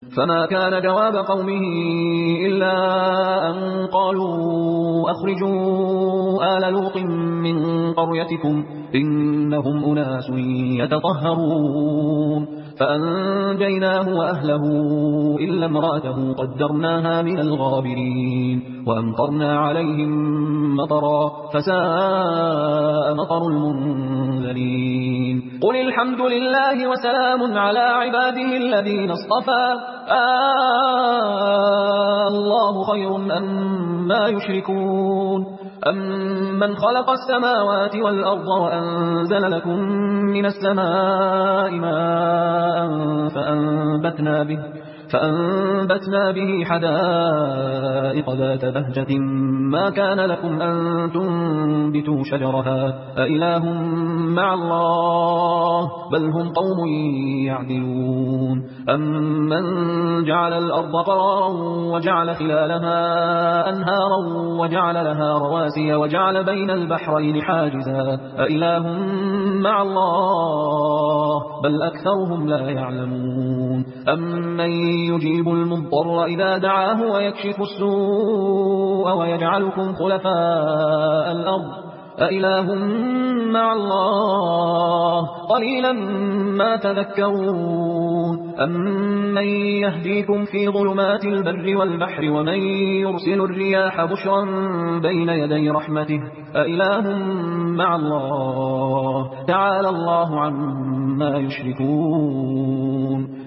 فما كان جواب قومه إلا أن قالوا أخرجوا آل لوط من قريتكم إنهم أناس يتطهرون فأنجيناه وأهله إلا امرأته قدرناها من الغابرين وأمطرنا عليهم مطرا فساء مطر المنذرين قل الحمد لله وسلام على عباده الذين اصطفى الله خير أما يشركون أمن خلق السماوات والأرض وأنزل لكم من السماء ماء فأنبتنا به حدائق ذات بهجة ما كان لكم أن تنبتوا شجرها أإله مع الله بل هم قوم يعدلون أمن جعل الأرض قرارا وجعل خلالها أنهارا وجعل لها رواسي وجعل بين البحرين حاجزا أإله مع الله بل أكثرهم لا يعلمون أمن يجيب المضطر إذا دعاه ويكشف السوء ويجعلكم خلفاء الأرض أإله مع الله قليلا ما تذكرون أمن يهديكم في ظلمات البر والبحر ومن يرسل الرياح بشرا بين يدي رحمته أإله مع الله تعالى الله عما يشركون